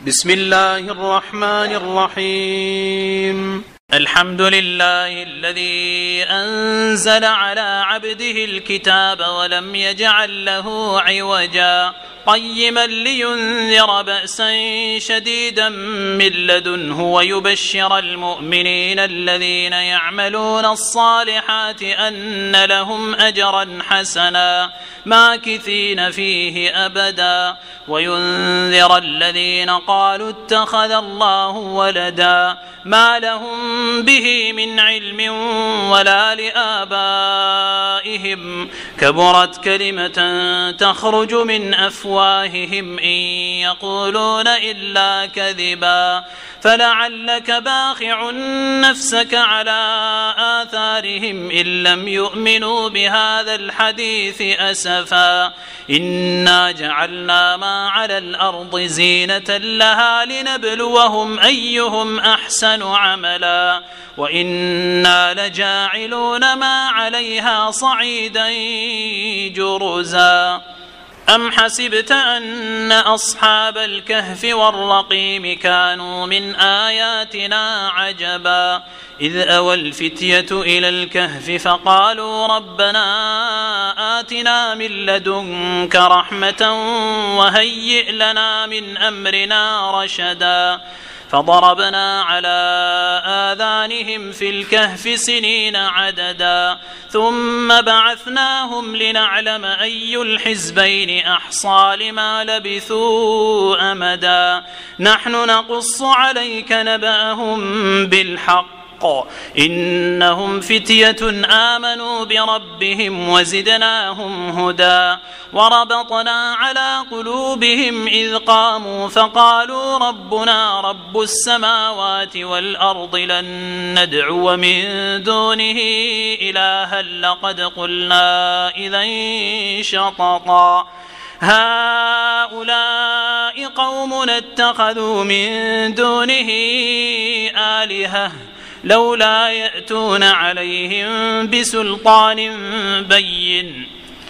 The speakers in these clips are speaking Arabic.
بسم الله الرحمن الرحيم. الحمد لله الذي أنزل على عبده الكتاب ولم يجعل له عوجا قيما لينذر بأسا شديدا من لدنه ويبشر المؤمنين الذين يعملون الصالحات أن لهم أجرا حسنا ماكثين فيه أبدا وينذر الذين قالوا اتخذ الله ولدا ما لهم به من علم ولا لآبائهم كبرت كلمة تخرج من أفواههم إن يقولون إلا كذبا فلعلك باخع نفسك على آثارهم إن لم يؤمنوا بهذا الحديث أسفا إنا جعلنا ما على الأرض زينة لها لنبلوهم أيهم أحسن عملا وإنا لجاعلون ما عليها صعيدا جرزا أم حسبت أن أصحاب الكهف والرقيم كانوا من آياتنا عجبا إذ أوى الفتية إلى الكهف فقالوا ربنا آتنا من لدنك رحمة وهيئ لنا من أمرنا رشدا فضربنا على آذانهم في الكهف سنين عددا ثم بعثناهم لنعلم أي الحزبين أحصى لما لبثوا أمدا نحن نقص عليك نبأهم بالحق إنهم فتية آمنوا بربهم وزدناهم هدى وربطنا على قلوبهم إذ قاموا فقالوا ربنا رب السماوات والأرض لن ندعو من دونه إلها لقد قلنا إذا شططا هؤلاء قومنا اتخذوا من دونه آلهة لولا يأتون عليهم بسلطان بين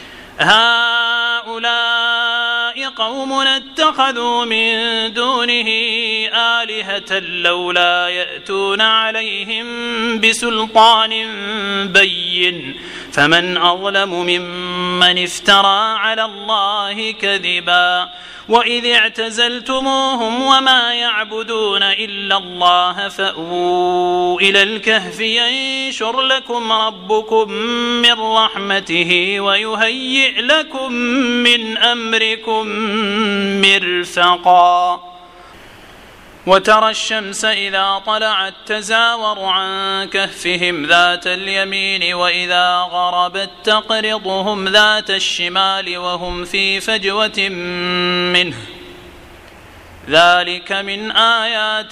هؤلاء قومنا اتخذوا من دونه آلهة لولا يأتون عليهم بسلطان بين فمن أظلم ممن افترى على الله كذبا وإذ اعتزلتموهم وما يعبدون إلا الله فأووا إلى الكهف ينشر لكم ربكم من رحمته ويهيئ لكم من أمركم مرفقا وترى الشمس إذا طلعت تزاور عن كهفهم ذات اليمين وإذا غربت تقرضهم ذات الشمال وهم في فجوة منه ذلك من آيات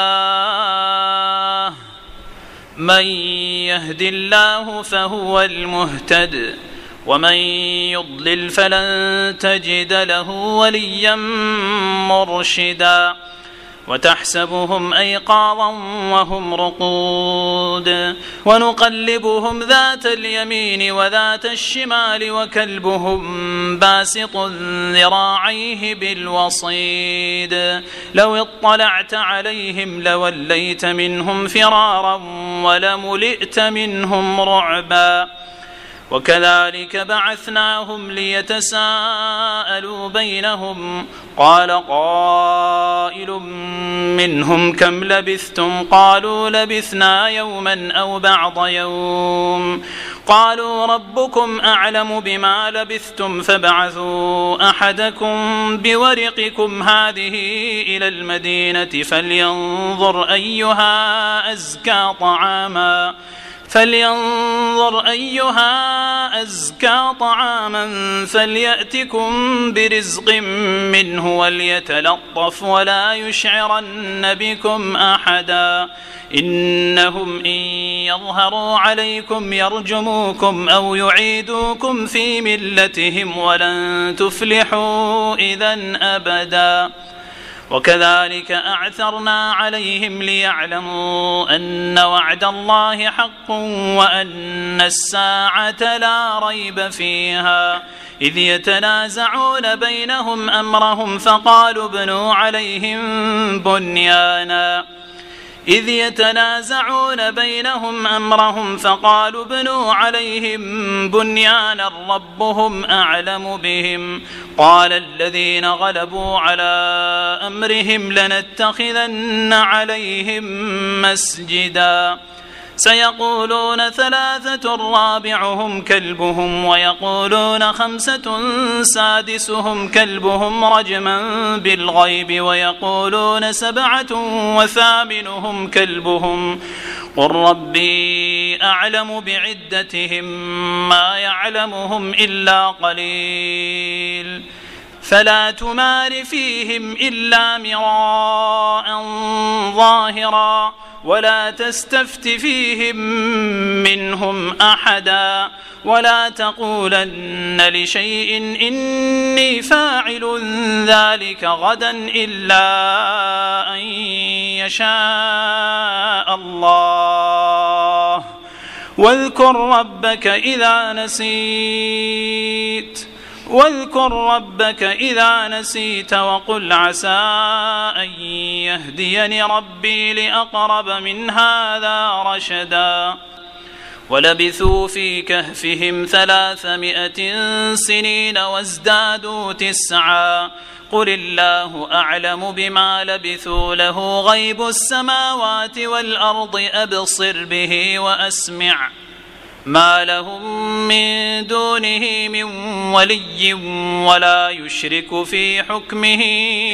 الله من يهد الله فهو المهتد ومن يضلل فلن تجد له وليا مرشدا وتحسبهم أيقاظا وهم رقود ونقلبهم ذات اليمين وذات الشمال وكلبهم باسط ذراعيه بالوصيد لو اطلعت عليهم لوليت منهم فرارا ولملئت منهم رعبا وكذلك بعثناهم ليتساءلوا بينهم قال قائل منهم كم لبثتم قالوا لبثنا يوما أو بعض يوم قالوا ربكم أعلم بما لبثتم فابعثوا أحدكم بورقكم هذه إلى المدينة فلينظر أيها أزكى طعاما فليأتكم برزق منه وليتلطف ولا يشعرن بكم أحدا إنهم إن يظهروا عليكم يرجموكم أو يعيدوكم في ملتهم ولن تفلحوا إذا أبدا وكذلك أعثرنا عليهم ليعلموا أن وعد الله حق وأن الساعة لا ريب فيها إذ يتنازعون بينهم أمرهم فقالوا ابنوا عليهم بنيانا ربهم أعلم بهم قال الذين غلبوا على أمرهم لنتخذن عليهم مسجدا سيقولون 3 رابعهم كلبهم ويقولون 5 سادسهم كلبهم رجما بالغيب ويقولون 7 وثامنهم كلبهم قل ربي أعلم بعدتهم ما يعلمهم إلا قليل فلا تمار فيهم إلا مراء ظاهرا ولا تستفت فيهم منهم أحدا ولا تقولن لشيء إني فاعل ذلك غدا إلا أن يشاء الله واذكر ربك إذا نسيت وقل عسى أن يهديني ربي لأقرب من هذا رشدا ولبثوا في كهفهم 300 سنين وازدادوا 9 قل الله أعلم بما لبثوا له غيب السماوات والأرض أبصر به وأسمع ما لهم من دونه من ولي ولا يشرك في حكمه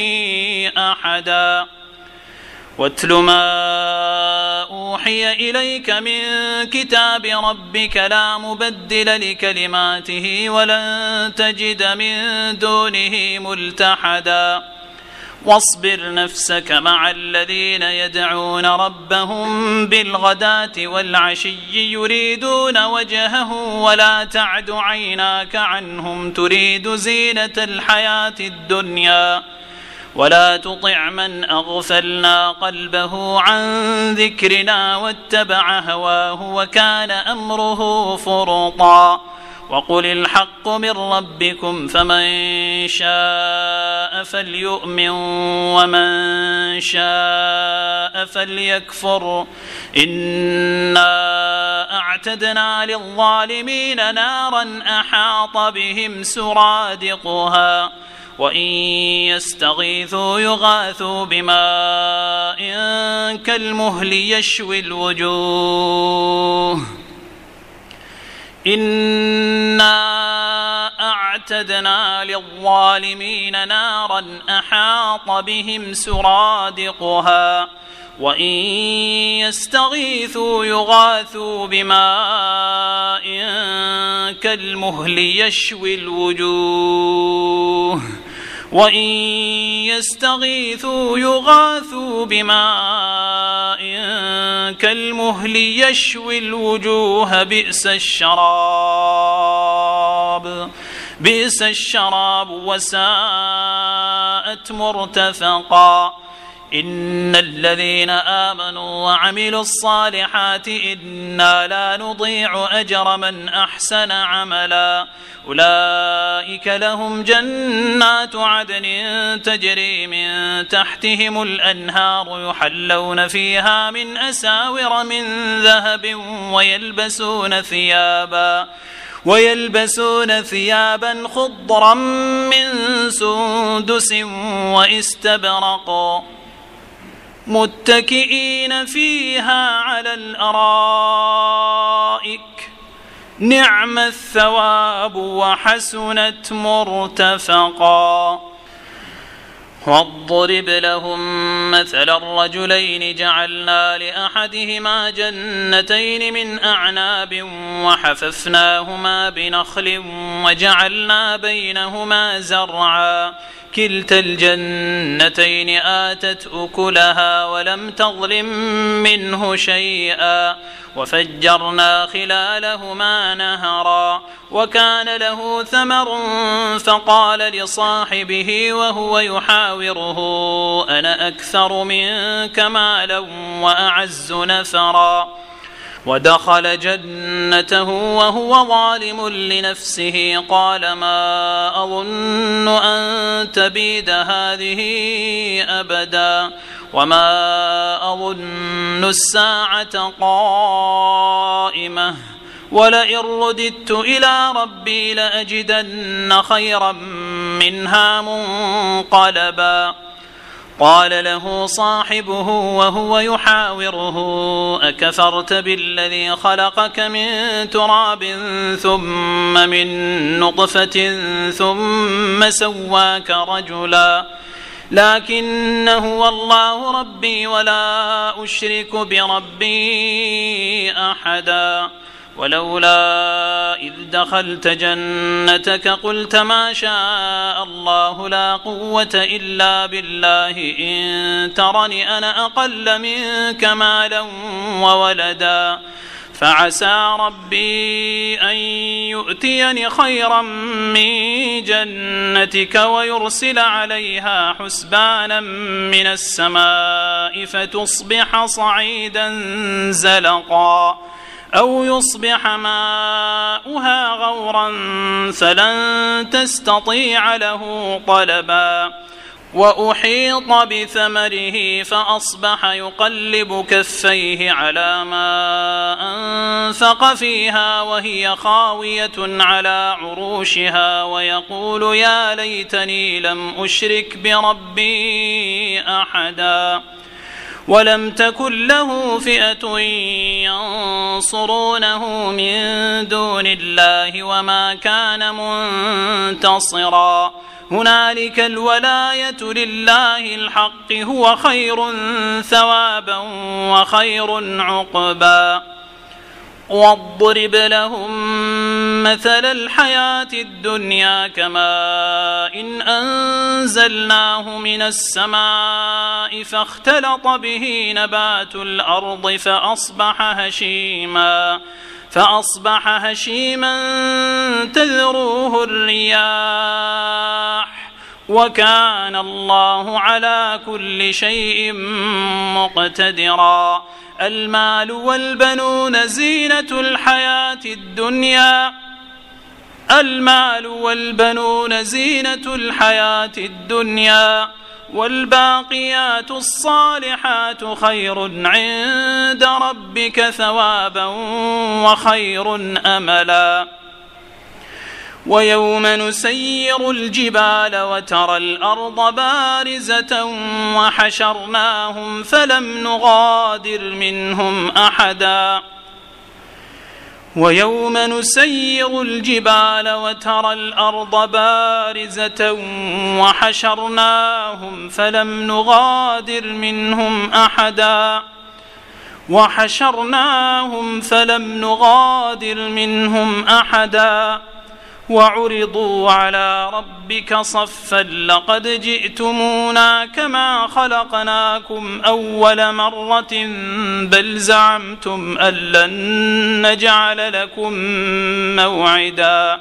أحدا واتل ما أوحي إليك من كتاب ربك لا مبدل لكلماته ولن تجد من دونه ملتحدا واصبر نفسك مع الذين يدعون ربهم بالغداة والعشي يريدون وجهه ولا تعد عيناك عنهم تريد زينة الحياة الدنيا ولا تطع من أغفلنا قلبه عن ذكرنا واتبع هواه وكان أمره فرطا وقل الحق من ربكم فمن شاء فليؤمن ومن شاء فليكفر إنا أعتدنا للظالمين نارا أحاط بهم سرادقها وإن يستغيثوا يغاثوا بماء كالمهل يشوي الوجوه إنا أعتدنا للظالمين نارا أحاط بهم سرادقها وإن يستغيثوا يغاثوا بماء كالمهل يشوي الوجوه وإن يستغيثوا يغاثوا بماء كالمهل يشوي الوجوه بئس الشراب وساءت مرتفقا إن الذين آمنوا وعملوا الصالحات إنا لا نضيع أجر من أحسن عملا أولئك لهم جنات عدن تجري من تحتهم الأنهار يحلون فيها من أساور من ذهب ويلبسون ثيابا خضرا من سندس واستبرق متكئين فيها على الأرائك نعم الثواب وحسنت مرتفقا واضرب لهم مثل الرجلين جعلنا لأحدهما جنتين من أعناب وحففناهما بنخل وجعلنا بينهما زرعا كلتا الجنتين آتت أكلها ولم تظلم منه شيئا وفجرنا خلالهما نهرا وكان له ثمر فقال لصاحبه وهو يحاوره أنا أكثر منك مالا وأعز نفرا ودخل جنته وهو ظالم لنفسه قال ما أظن أن تبيد هذه أبدا وما أظن الساعة قائمة ولئن رددت إلى ربي لأجدن خيرا منها منقلبا قال له صاحبه وهو يحاوره أكفرت بالذي خلقك من تراب ثم من نطفة ثم سواك رجلا لكن هو الله ربي ولا أشرك بربي أحدا ولولا إذ دخلت جنتك قلت ما شاء الله لا قوة إلا بالله إن ترني أنا أقل منك مالا وولدا فعسى ربي أن يؤتيني خيرا من جنتك ويرسل عليها حسبانا من السماء فتصبح صعيدا زلقا أو يصبح ماؤها غورا فلن تستطيع له طلبا وأحيط بثمره فأصبح يقلب كفيه على ما أنفق فيها وهي خاوية على عروشها ويقول يا ليتني لم أشرك بربي أحدا ولم تكن له فئة ينصرونه من دون الله وما كان منتصرا هنالك الولاية لله الحق هو خير ثوابا وخير عقبا واضرب لهم مثل الحياة الدنيا كماء إن أنزلناه من السماء فاختلط به نبات الأرض فأصبح هشيما تذروه الرياح وكان الله على كل شيء مقتدرا المال والبنون زينة الحياة الدنيا والباقيات الصالحات خير عند ربك ثوابا وخير أملا ويوم نسير الجبال وترى الأرض بارزة وحشرناهم فلم نغادر منهم أحدا ويوم نسير الجبال وترى الأرض بارزة وحشرناهم فلم نغادر منهم أحدا وعرضوا على ربك صفا لقد جئتمونا كما خلقناكم أول مرة بل زعمتم أن لن نجعل لكم موعدا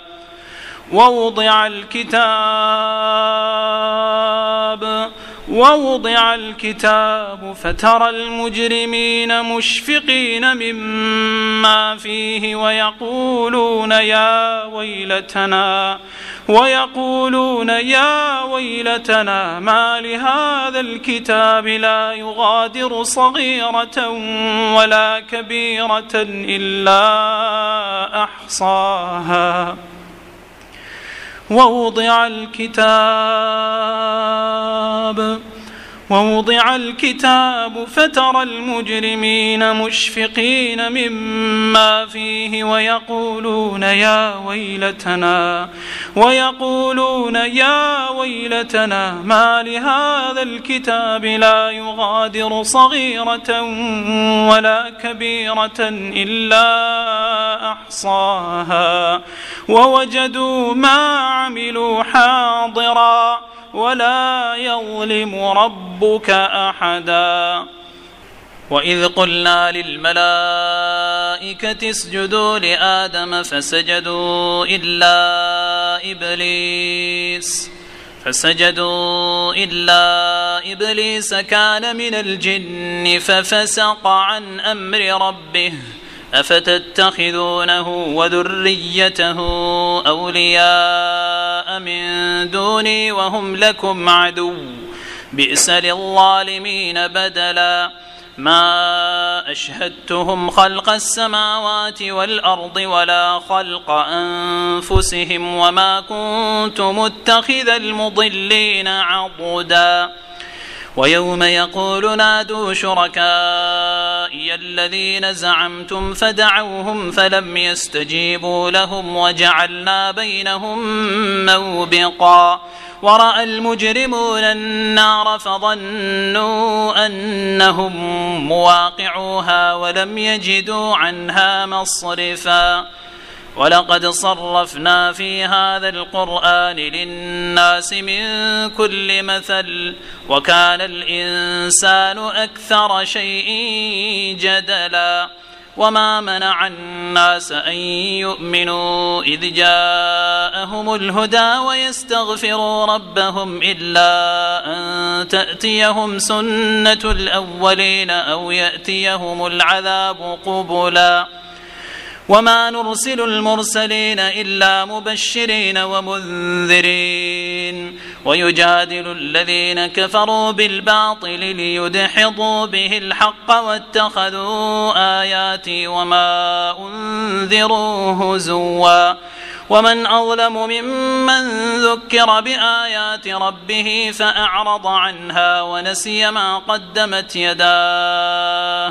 ووضع الكتاب فترى المجرمين مشفقين مما فيه ويقولون يا ويلتنا ما لهذا الكتاب لا يغادر صغيرة ولا كبيرة إلا أحصاها ووضع الكتاب فترى المجرمين مشفقين مما فيه ويقولون يا ويلتنا ما لهذا الكتاب لا يغادر صغيرة ولا كبيرة إلا أحصاها ووجدوا ما عملوا حاضرا ولا يظلم ربك أحدا. وإذ قلنا للملائكة اسجدوا لآدم فسجدوا إلا إبليس كان من الجن ففسق عن أمر ربه أفتتخذونه وذريته أولياء من دوني وهم لكم عدو بئس للظالمين بدلا. ما أشهدتهم خلق السماوات والأرض ولا خلق أنفسهم وما كنت متخذ المضلين عضدا. ويوم يقول نادوا شركائي الذين زعمتم فدعوهم فلم يستجيبوا لهم وجعلنا بينهم موبقا. ورأى المجرمون النار فظنوا أنهم مواقعوها ولم يجدوا عنها مصرفا. ولقد صرفنا في هذا القرآن للناس من كل مثل وكان الإنسان أكثر شيء جدلا. وما منع الناس أن يؤمنوا إذ جاءهم الهدى ويستغفروا ربهم إلا أن تأتيهم سنة الأولين أو يأتيهم العذاب قبلا. وما نرسل المرسلين إلا مبشرين ومنذرين ويجادل الذين كفروا بالباطل ليدحضوا به الحق واتخذوا آياتي وما أنذروا هزوا. ومن أظلم ممن ذكر بآيات ربه فأعرض عنها ونسي ما قدمت يداه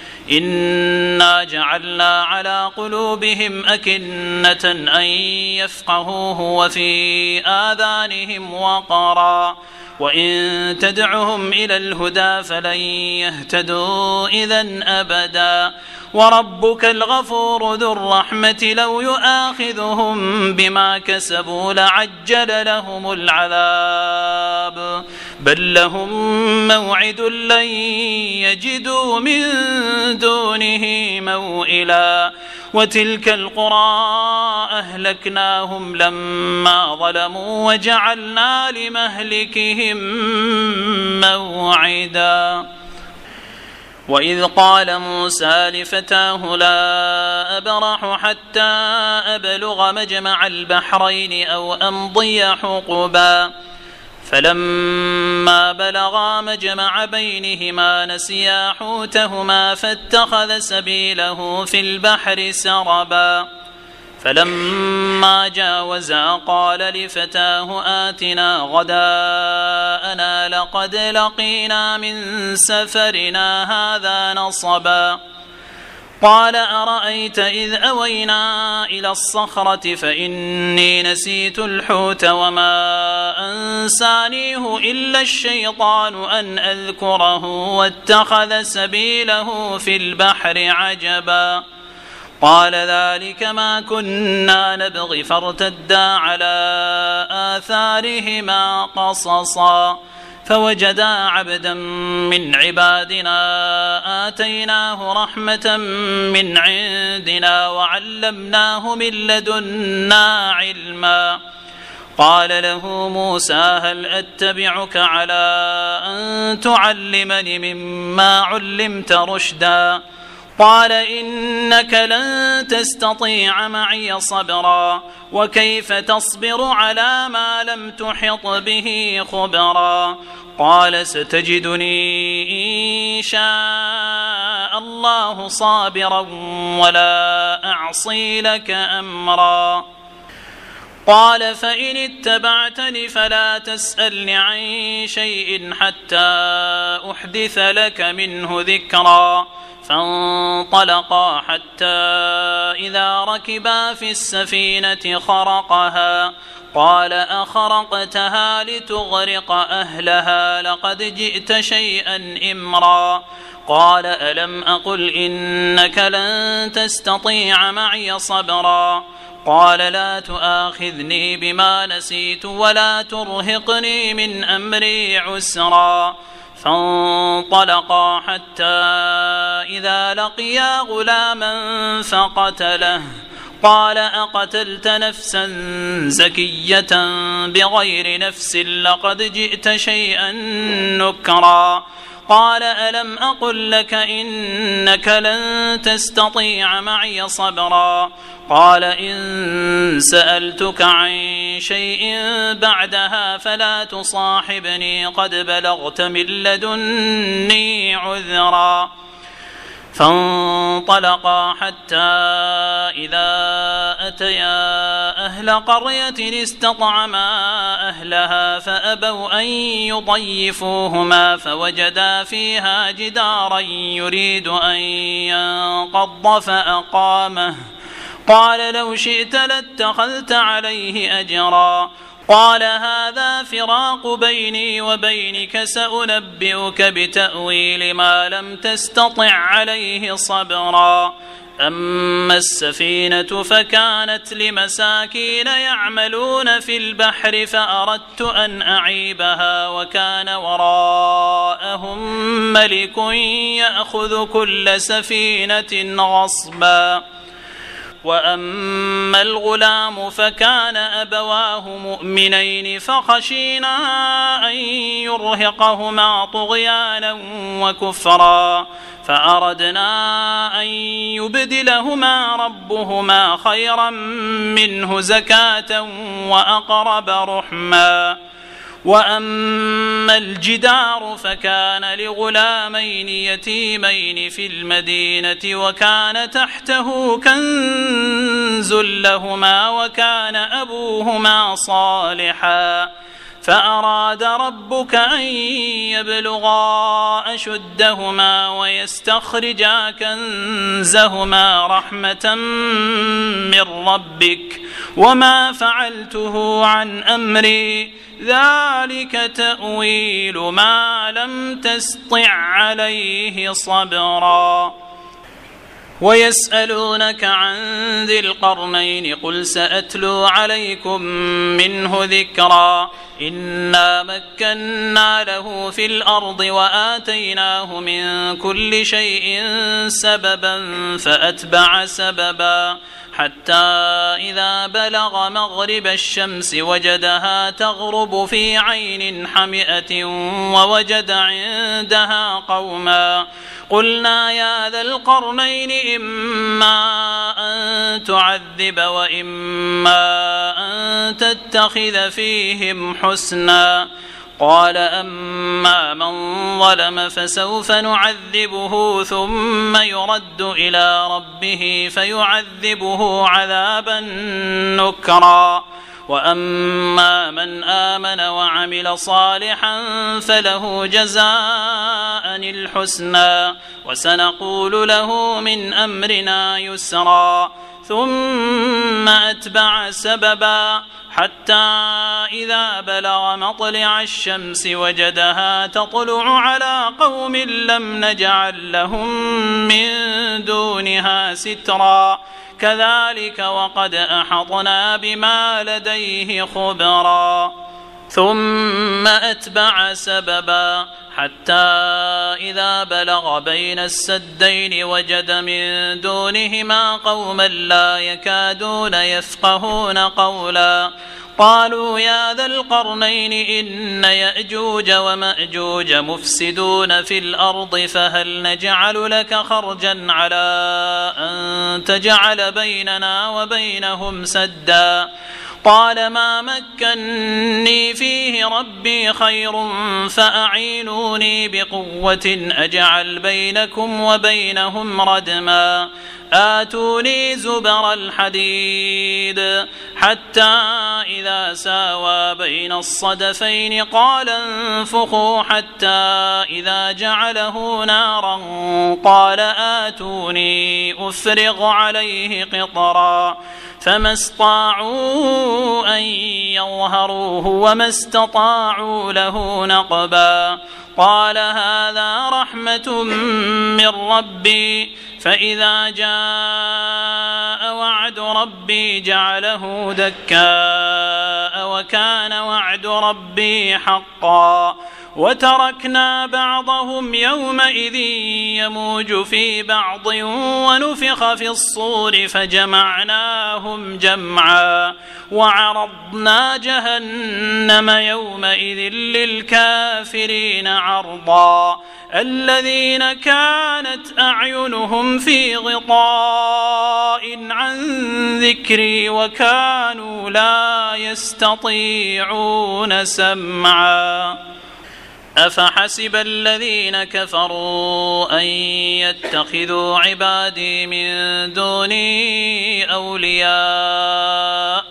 إنا جعلنا على قلوبهم أكنة أن يفقهوه وفي آذانهم وقرا وإن تدعهم إلى الهدى فلن يهتدوا إذن أبدا. وربك الغفور ذو الرحمة لو يؤاخذهم بما كسبوا لعجل لهم العذاب بل لهم موعد لن يجدوا من دونه موئلا. وتلك القرى أهلكناهم لما ظلموا وجعلنا لمهلكهم موعدا. وإذ قال موسى لفتاه لا أبرح حتى أبلغ مجمع البحرين أو أمضي حقبا. فلما بلغا مجمع بينهما نسيا حوتهما فاتخذ سبيله في البحر سربا. فلما جاوزا قال لفتاه آتنا غداءنا لقد لقينا من سفرنا هذا نصبا. قال أرأيت إذ أوينا إلى الصخرة فإني نسيت الحوت وما أنسانيه إلا الشيطان أن أذكره واتخذ سبيله في البحر عجبا. قال ذلك ما كنا نبغي فارتدا على آثارهما قصصا. فوجدا عبدا من عبادنا آتيناه رحمة من عندنا وعلمناه من لدنا علما. قال له موسى هل أتبعك على أن تعلمني مما علمت رشدا. قال إنك لن تستطيع معي صبرا وكيف تصبر على ما لم تحط به خبرا. قال ستجدني إن شاء الله صابرا ولا أعصي لك أمرا. قال فإن اتبعتني فلا تسألني عن شيء حتى أحدث لك منه ذكرا. فانطلقا حتى إذا ركبا في السفينة خرقها. قال أخرقتها لتغرق أهلها لقد جئت شيئا إمرا. قال ألم أقل إنك لن تستطيع معي صبرا. قال لا تؤاخذني بما نسيت ولا ترهقني من أمري عسرا. فانطلقا حتى إذا لقيا غلاما فقتله. قال أقتلت نفسا زكية بغير نفس لقد جئت شيئا نكرا. قال ألم أقل لك إنك لن تستطيع معي صبرا. قال إن سألتك عن شيء بعدها فلا تصاحبني قد بلغت من لدني عذرا. فانطلقا حتى إذا أتيا أهل قرية استطعما أهلها فأبوا أن يضيفوهما فوجدا فيها جدارا يريد أن ينقض فأقامه. قال لو شئت لاتخذت عليه أجرا. قال هذا فراق بيني وبينك سأنبئك بتأويل ما لم تستطع عليه صبرا. أما السفينة فكانت لمساكين يعملون في البحر فأردت أن أعيبها وكان وراءهم ملك يأخذ كل سفينة غصبا. وأما الغلام فكان أبواه مؤمنين فخشينا أن يرهقهما طغيانا وكفرا فأردنا أن يبدلهما ربهما خيرا منه زكاة وأقرب رحما. وأما الجدار فكان لغلامين يتيمين في المدينة وكان تحته كنز لهما وكان أبوهما صالحا فأراد ربك أن يبلغا أشدهما ويستخرجا كنزهما رحمة من ربك وما فعلته عن أمري ذلك تأويل ما لم تسطع عليه صبرا. ويسألونك عن ذي القرنين قل سأتلو عليكم منه ذكرا. إنا مكنا له في الأرض وآتيناه من كل شيء سببا فأتبع سببا حتى إذا بلغ مغرب الشمس وجدها تغرب في عين حمئة ووجد عندها قوما. قلنا يا ذا القرنين إما أن تعذب وإما أن تتخذ فيهم حسنا. قال أما من ظلم فسوف نعذبه ثم يرد إلى ربه فيعذبه عذابا نكرا. وأما من آمن وعمل صالحا فله جزاء الحسنى وسنقول له من أمرنا يسرا. ثم أتبع سببا حتى إذا بلغ مطلع الشمس وجدها تطلع على قوم لم نجعل لهم من دونها سترا كذلك وقد أحطنا بما لديه خبرا. ثم أتبع سببا حتى إذا بلغ بين السدين وجد من دونهما قوما لا يكادون يفقهون قولا. قالوا يا ذا القرنين إن يأجوج ومأجوج مفسدون في الأرض فهل نجعل لك خرجا على أن تجعل بيننا وبينهم سدا. قال ما مكني فيه ربي خير فأعينوني بقوة أجعل بينكم وبينهم ردما. آتوني زبر الحديد حتى إذا ساوى بين الصدفين قال انفخوا حتى إذا جعله نارا قال آتوني أفرغ عليه قطرا. فما استطاعوا أن يظهروه وما استطاعوا له نقبا. قال هذا رحمة من ربي فإذا جاء وعد ربي جعله دكاء وكان وعد ربي حقا وتركنا بعضهم يومئذ يموج في بعض ونفخ في الصور فجمعناهم جمعا وعرضنا جهنم يومئذ للكافرين عرضا الذين كانت أعينهم في غطاء عن ذكري وكانوا لا يستطيعون سمعا أفحسب الذين كفروا أن يتخذوا عبادي من دوني أولياء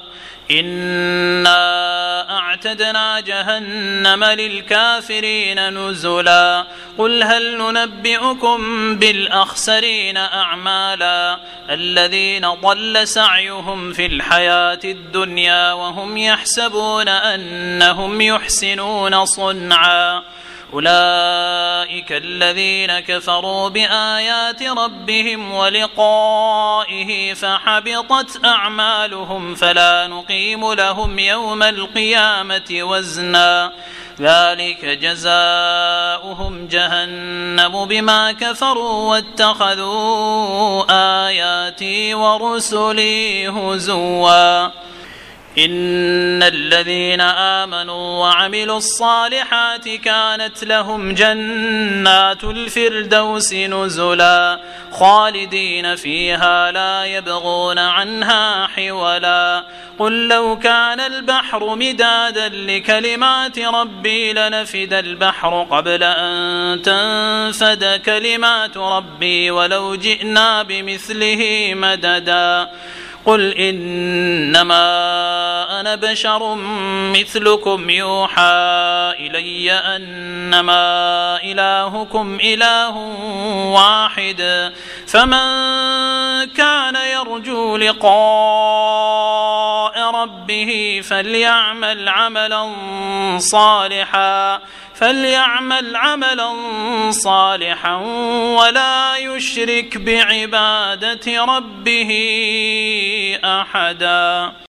إنا أعتدنا جهنم للكافرين نزلا قل هل ننبئكم بالأخسرين أعمالا الذين ضل سعيهم في الحياة الدنيا وهم يحسبون أنهم يحسنون صنعا أولئك الذين كفروا بآيات ربهم ولقائه فحبطت أعمالهم فلا نقيم لهم يوم القيامة وزنا ذلك جزاؤهم جهنم بما كفروا واتخذوا آياتي ورسلي هزوا إن الذين آمنوا وعملوا الصالحات كانت لهم جنات الفردوس نزلا خالدين فيها لا يبغون عنها حولا قل لو كان البحر مدادا لكلمات ربي لنفد البحر قبل أن تنفد كلمات ربي ولو جئنا بمثله مددا قل إنما أنا بشر مثلكم يوحى إلي أنما إلهكم إله واحد فمن كان يرجو لقاء ربه فليعمل عملا صالحا ولا يشرك بعبادة ربه أحدا.